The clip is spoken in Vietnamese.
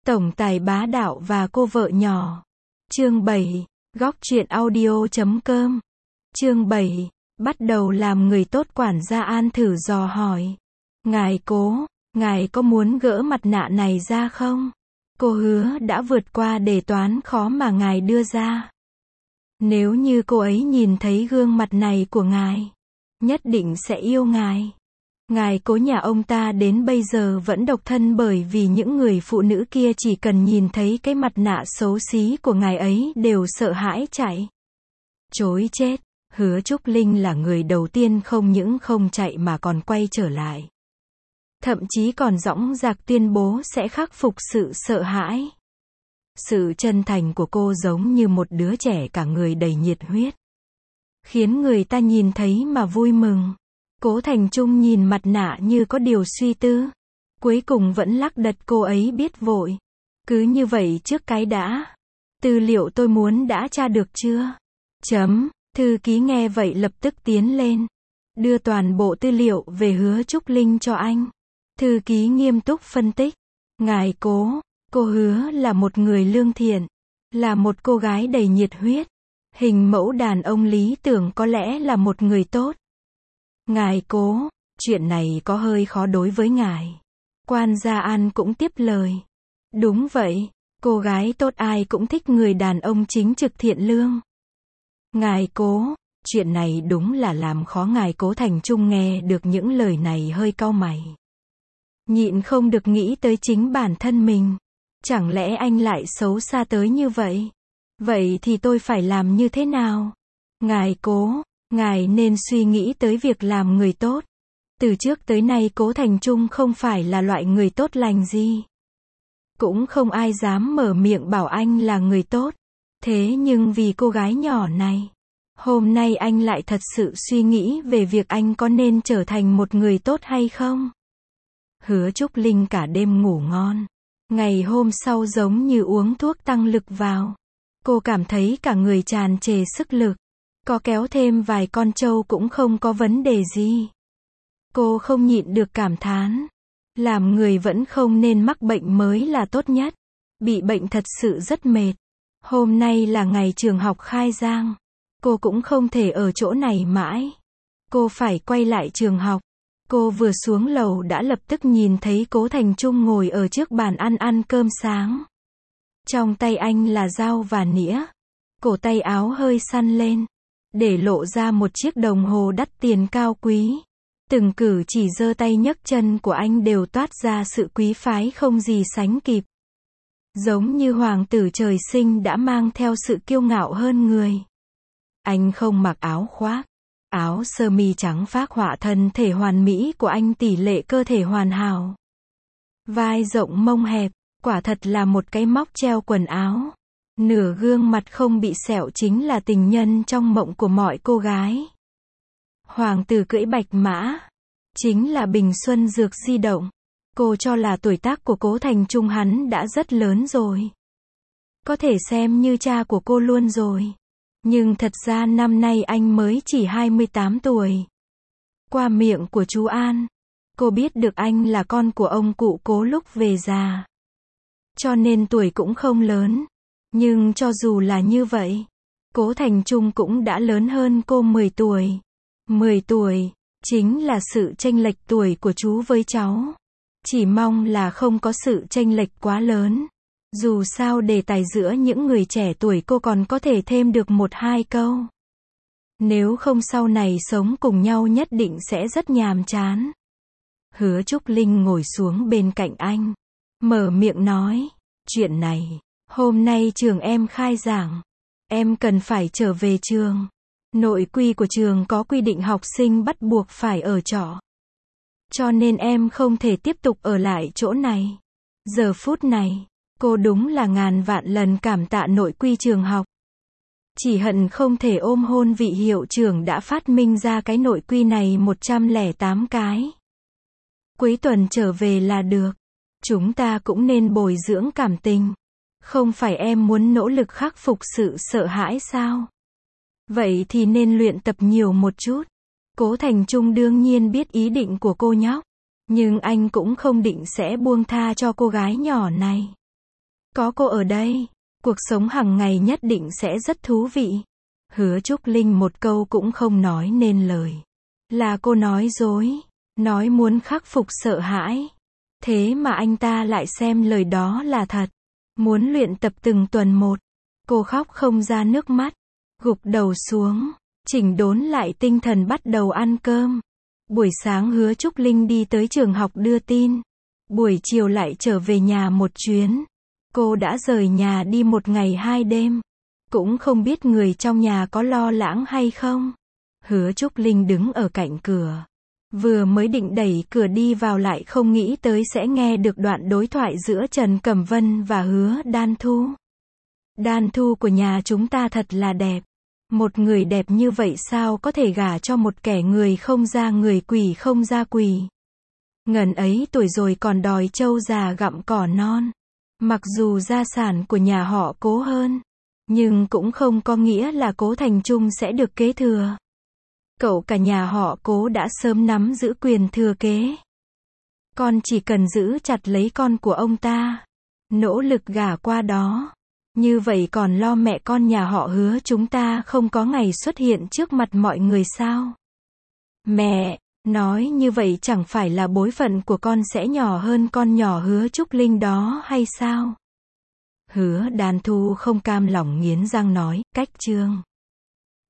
Tổng tài bá đạo và cô vợ nhỏ. Chương 7. Góc truyện audio.com. Chương 7. Bắt đầu làm người tốt. Quản gia An thử dò hỏi. Ngài có muốn gỡ mặt nạ này ra không? Cô hứa đã vượt qua đề toán khó mà ngài đưa ra. Nếu như cô ấy nhìn thấy gương mặt này của ngài, nhất định sẽ yêu ngài. Ngài Cố nhà ông ta đến bây giờ vẫn độc thân bởi vì những người phụ nữ kia chỉ cần nhìn thấy cái mặt nạ xấu xí của ngài ấy đều sợ hãi chạy trối chết. Hứa Trúc Linh là người đầu tiên không những không chạy mà còn quay trở lại. Thậm chí còn dõng dạc tuyên bố sẽ khắc phục sự sợ hãi. Sự chân thành của cô giống như một đứa trẻ cả người đầy nhiệt huyết, khiến người ta nhìn thấy mà vui mừng. Cố Thành Trung nhìn mặt nạ như có điều suy tư. Cuối cùng vẫn lắc đật cô ấy biết vội. Cứ như vậy trước cái đã. Tư liệu tôi muốn đã tra được chưa? Thư ký nghe vậy lập tức tiến lên. Đưa toàn bộ tư liệu về Hứa Trúc Linh cho anh. Thư ký nghiêm túc phân tích. Ngài Cố, cô Hứa là một người lương thiện. Là một cô gái đầy nhiệt huyết. Hình mẫu đàn ông lý tưởng, có lẽ là một người tốt. Ngài Cố, chuyện này có hơi khó đối với ngài. Quan gia An cũng tiếp lời. Đúng vậy, cô gái tốt ai cũng thích người đàn ông chính trực thiện lương. Ngài Cố, chuyện này đúng là làm khó ngài. Cố Thành Trung nghe được những lời này hơi cau mày. Nhịn không được nghĩ tới chính bản thân mình. Chẳng lẽ anh lại xấu xa tới như vậy? Vậy thì tôi phải làm như thế nào? Ngài Cố, ngài nên suy nghĩ tới việc làm người tốt. Từ trước tới nay Cố Thành Trung không phải là loại người tốt lành gì. Cũng không ai dám mở miệng bảo anh là người tốt. Thế nhưng vì cô gái nhỏ này, hôm nay anh lại thật sự suy nghĩ về việc anh có nên trở thành một người tốt hay không. Hứa Trúc Linh cả đêm ngủ ngon. Ngày hôm sau giống như uống thuốc tăng lực vào. Cô cảm thấy cả người tràn trề sức lực. Có kéo thêm vài con trâu cũng không có vấn đề gì. Cô không nhịn được cảm thán. Làm người vẫn không nên mắc bệnh mới là tốt nhất. Bị bệnh thật sự rất mệt. Hôm nay là ngày trường học khai giảng. Cô cũng không thể ở chỗ này mãi. Cô phải quay lại trường học. Cô vừa xuống lầu đã lập tức nhìn thấy Cố Thành Trung ngồi ở trước bàn ăn cơm sáng. Trong tay anh là dao và nĩa. Cổ tay áo hơi săn lên, để lộ ra một chiếc đồng hồ đắt tiền cao quý. Từng cử chỉ giơ tay nhấc chân của anh đều toát ra sự quý phái không gì sánh kịp. Giống như hoàng tử trời sinh đã mang theo sự kiêu ngạo hơn người. Anh không mặc áo khoác. Áo sơ mi trắng phác họa thân thể hoàn mỹ của anh, tỷ lệ cơ thể hoàn hảo. Vai rộng mông hẹp, quả thật là một cái móc treo quần áo. Nửa gương mặt không bị sẹo chính là tình nhân trong mộng của mọi cô gái. Hoàng tử cưỡi bạch mã, chính là bình xuân dược di động. Cô cho là tuổi tác của Cố Thành Trung hắn đã rất lớn rồi. Có thể xem như cha của cô luôn rồi. Nhưng thật ra năm nay anh mới chỉ 28 tuổi. Qua miệng của chú An, cô biết được anh là con của ông cụ Cố lúc về già. Cho nên tuổi cũng không lớn. Nhưng cho dù là như vậy, Cố Thành Trung cũng đã lớn hơn cô 10 tuổi. 10 tuổi, chính là sự chênh lệch tuổi của chú với cháu. Chỉ mong là không có sự chênh lệch quá lớn. Dù sao đề tài giữa những người trẻ tuổi cô còn có thể thêm được 1-2 câu. Nếu không sau này sống cùng nhau nhất định sẽ rất nhàm chán. Hứa Trúc Linh ngồi xuống bên cạnh anh, mở miệng nói. Chuyện này, hôm nay trường em khai giảng. Em cần phải trở về trường. Nội quy của trường có quy định học sinh bắt buộc phải ở trọ. Cho nên em không thể tiếp tục ở lại chỗ này. Giờ phút này, cô đúng là ngàn vạn lần cảm tạ nội quy trường học. Chỉ hận không thể ôm hôn vị hiệu trưởng đã phát minh ra cái nội quy này 108 cái. Cuối tuần trở về là được. Chúng ta cũng nên bồi dưỡng cảm tình. Không phải em muốn nỗ lực khắc phục sự sợ hãi sao? Vậy thì nên luyện tập nhiều một chút. Cố Thành Trung đương nhiên biết ý định của cô nhóc. Nhưng anh cũng không định sẽ buông tha cho cô gái nhỏ này. Có cô ở đây, cuộc sống hàng ngày nhất định sẽ rất thú vị. Hứa Trúc Linh một câu cũng không nói nên lời. Là cô nói dối, nói muốn khắc phục sợ hãi. Thế mà anh ta lại xem lời đó là thật. Muốn luyện tập từng tuần một. Cô khóc không ra nước mắt, gục đầu xuống, chỉnh đốn lại tinh thần bắt đầu ăn cơm. Buổi sáng Hứa Trúc Linh đi tới trường học đưa tin. Buổi chiều lại trở về nhà một chuyến. Cô đã rời nhà đi 1 ngày 2 đêm. Cũng không biết người trong nhà có lo lắng hay không. Hứa Trúc Linh đứng ở cạnh cửa. Vừa mới định đẩy cửa đi vào lại không nghĩ tới sẽ nghe được đoạn đối thoại giữa Trần Cẩm Vân và Hứa Đan Thu. Đan Thu của nhà chúng ta thật là đẹp. Một người đẹp như vậy sao có thể gả cho một kẻ người không ra người quỷ không ra quỷ. Ngần ấy tuổi rồi còn đòi trâu già gặm cỏ non. Mặc dù gia sản của nhà họ Cố hơn, nhưng cũng không có nghĩa là Cố Thành Trung sẽ được kế thừa. Cậu cả nhà họ Cố đã sớm nắm giữ quyền thừa kế. Con chỉ cần giữ chặt lấy con của ông ta, nỗ lực gả qua đó. Như vậy còn lo mẹ con nhà họ Hứa chúng ta không có ngày xuất hiện trước mặt mọi người sao? Mẹ, nói như vậy chẳng phải là bối phận của con sẽ nhỏ hơn con nhỏ Hứa Trúc Linh đó hay sao? Hứa Đan Thu không cam lòng nghiến răng nói, cách Trương